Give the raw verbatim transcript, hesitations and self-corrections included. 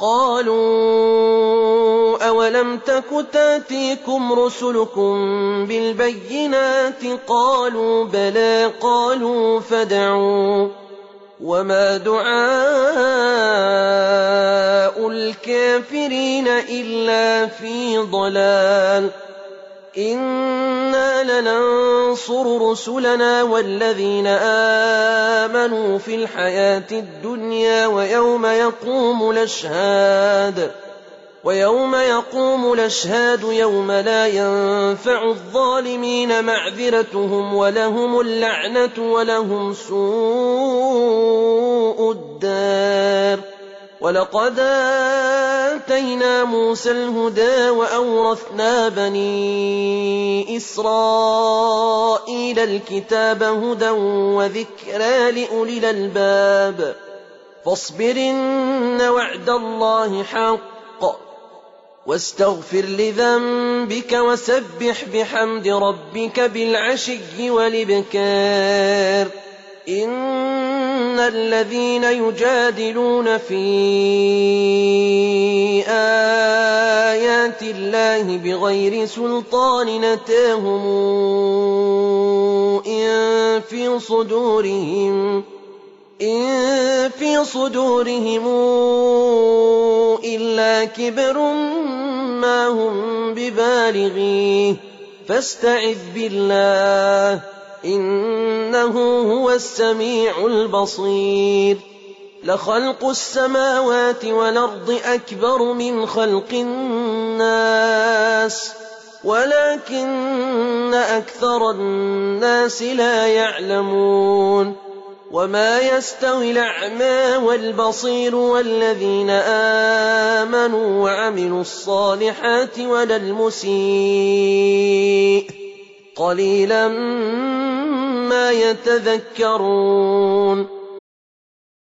قالوا أولم تك تأتيكم رسلكم بالبينات قالوا بلى قالوا فادعوا وما دعاء الكافرين إلا في ضلال إنا لننصر رسلنا والذين آمنوا في الحياة الدنيا ويوم يقوم الأشهاد ويوم يقوم الأشهاد يوم لا ينفع الظالمين معذرتهم ولهم اللعنة ولهم سوء الدار ولقد آتينا موسى الهدى وأورثنا بني إسرائيل الكتاب هدى وذكرى لأولي الألباب فاصبر إن وعد الله حق واستغفر لذنبك وسبح بحمد ربك بالعشي والإبكار إن الذين يجادلون في آيات الله بغير سلطان أتاهم إن في صدورهم إن في صدورهم إلا كبر ما هم ببالغيه فاستعذ بالله إنه هو السميع البصير لخلق السماوات والأرض أكبر من خلق الناس ولكن أكثر الناس لا يعلمون وما يستوي الأعمى والبصير والذين آمنوا وعملوا الصالحات ولا المسيء قليلا ما يتذكرون